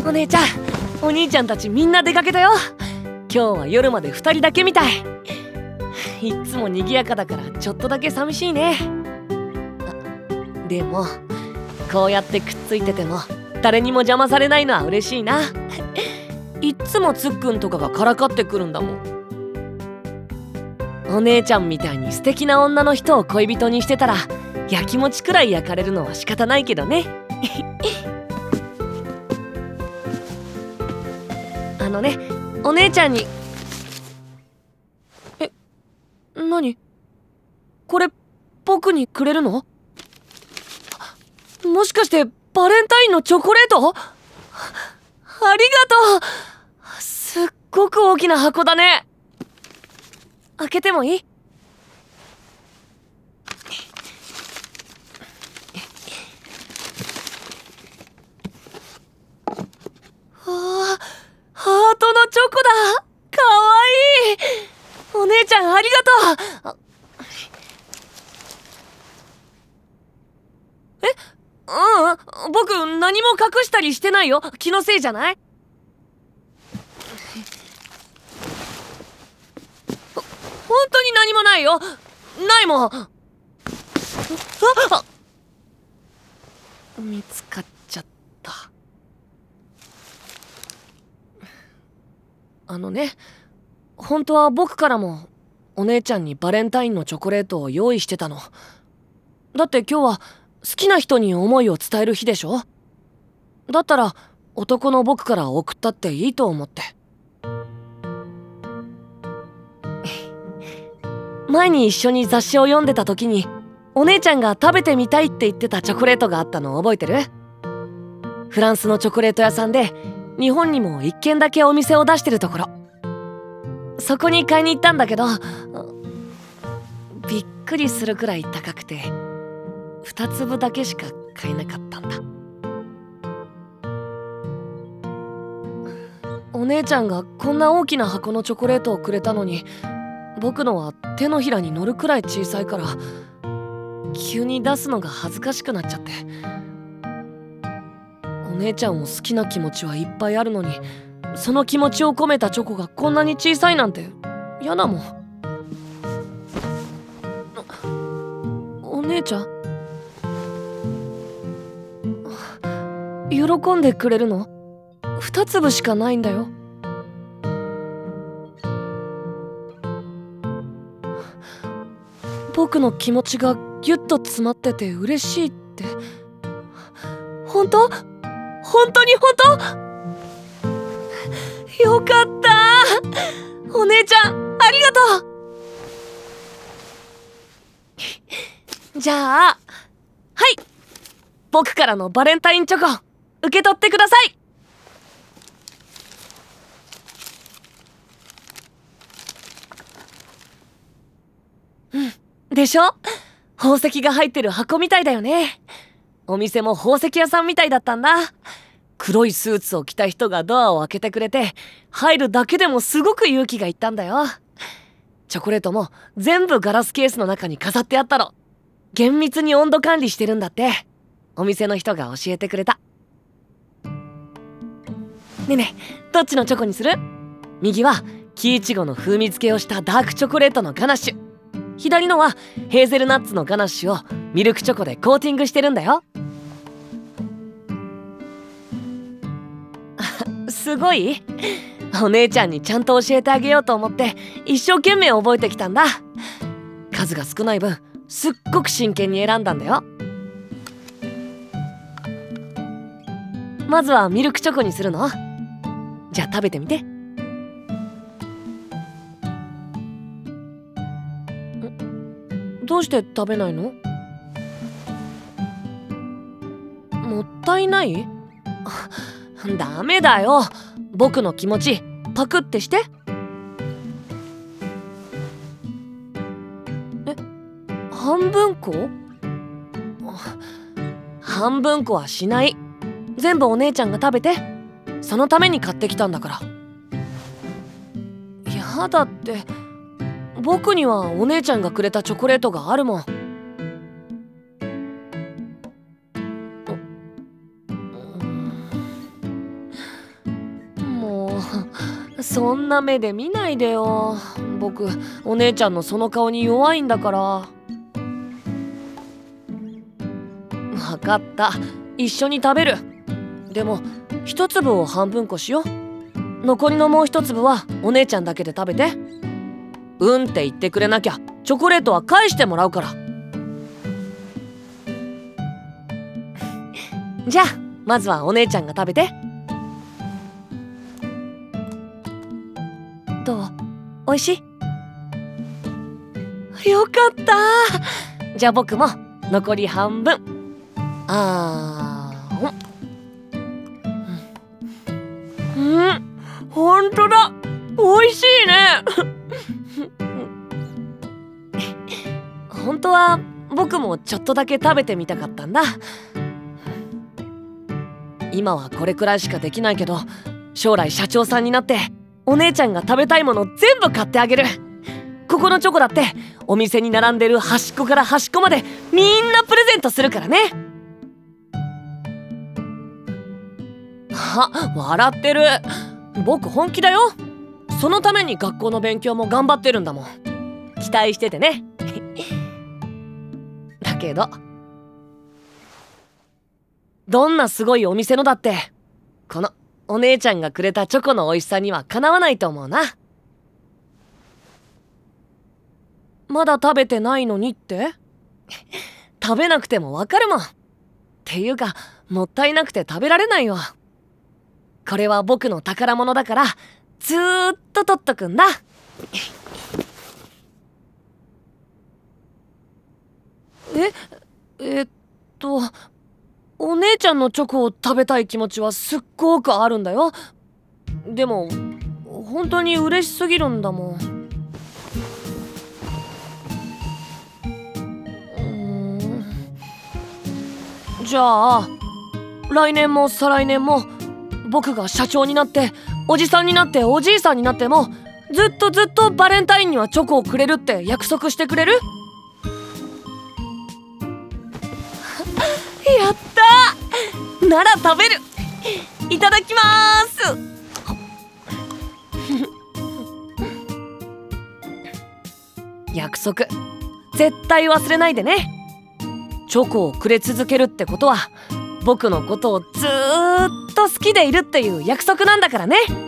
お姉ちゃん、お兄ちゃんたちみんな出かけたよ。今日は夜まで2人だけみたい。いっつも賑やかだからちょっとだけ寂しいね。でもこうやってくっついてても誰にも邪魔されないのは嬉しいな。いっつもつっくんとかがからかってくるんだもん。お姉ちゃんみたいに素敵な女の人を恋人にしてたらやきもちくらい焼かれるのは仕方ないけどね。お姉ちゃんに。何これ、僕にくれるの？もしかしてバレンタインのチョコレート？ありがとう。すっごく大きな箱だね。開けてもいい？ハートのチョコだ。かわいい。お姉ちゃんありがとう。僕何も隠したりしてないよ。気のせいじゃない？本当に何もないよ。ないもん。見つかっちゃった。本当は僕からもお姉ちゃんにバレンタインのチョコレートを用意してたの。だって今日は好きな人に思いを伝える日でしょ。だったら男の僕から送ったっていいと思って。前に一緒に雑誌を読んでた時にお姉ちゃんが食べてみたいって言ってたチョコレートがあったの覚えてる？フランスのチョコレート屋さんで日本にも1軒だけお店を出してるところ。そこに買いに行ったんだけど、びっくりするくらい高くて2粒だけしか買えなかったんだ。お姉ちゃんがこんな大きな箱のチョコレートをくれたのに僕のは手のひらに乗るくらい小さいから急に出すのが恥ずかしくなっちゃって。お姉ちゃんを好きな気持ちはいっぱいあるのにその気持ちを込めたチョコがこんなに小さいなんて嫌だもん。お姉ちゃん喜んでくれるの？2粒しかないんだよ。僕の気持ちがギュッと詰まってて嬉しいって本当？本当に本当？よかった。お姉ちゃんありがとう。じゃあはい、僕からのバレンタインチョコ受け取ってください。でしょ？宝石が入ってる箱みたいだよね。お店も宝石屋さんみたいだったんだ。黒いスーツを着た人がドアを開けてくれて入るだけでもすごく勇気がいったんだよ。チョコレートも全部ガラスケースの中に飾ってあったの。厳密に温度管理してるんだって。お店の人が教えてくれた。ねえねえ、どっちのチョコにする？右は木いちごの風味付けをしたダークチョコレートのガナッシュ、左のはヘーゼルナッツのガナッシュをミルクチョコでコーティングしてるんだよ。すごい？お姉ちゃんにちゃんと教えてあげようと思って一生懸命覚えてきたんだ。数が少ない分すっごく真剣に選んだんだよ。まずはミルクチョコにするの？じゃあ食べてみて。どうして食べないの？もったいない？ダメだよ。僕の気持ちパクってして。半分こ？半分こはしない。全部お姉ちゃんが食べて。そのために買ってきたんだから。やだって、僕にはお姉ちゃんがくれたチョコレートがあるもん。 そんな目で見ないでよ。僕お姉ちゃんのその顔に弱いんだから。分かった、一緒に食べる。でも一粒を半分こしよう。残りのもう一粒はお姉ちゃんだけで食べて。うんって言ってくれなきゃチョコレートは返してもらうから。じゃあまずはお姉ちゃんが食べて。どう？おいしい？よかった。じゃあ僕も残り半分。ほんとだ、おいしいね。本当は僕もちょっとだけ食べてみたかったんだ。今はこれくらいしかできないけど、将来社長さんになってお姉ちゃんが食べたいもの全部買ってあげる。ここのチョコだってお店に並んでる端っこから端っこまでみんなプレゼントするからね。笑ってる。僕本気だよ。そのために学校の勉強も頑張ってるんだもん。期待しててね。だけどどんなすごいお店のだってこのお姉ちゃんがくれたチョコの美味しさにはかなわないと思うな。まだ食べてないのにって？食べなくてもわかるもん。っていうかもったいなくて食べられないよ。これは僕の宝物だからずーっと取っとくんだ。お姉ちゃんのチョコを食べたい気持ちはすっごくあるんだよ。でも本当に嬉しすぎるんだもん。じゃあ来年も再来年も僕が社長になっておじさんになっておじいさんになってもずっとずっとバレンタインにはチョコをくれるって約束してくれる？やったー！なら食べる。いただきまーす。約束絶対忘れないでね。チョコをくれ続けるってことは僕のことをずーっと好きでいるっていう約束なんだからね。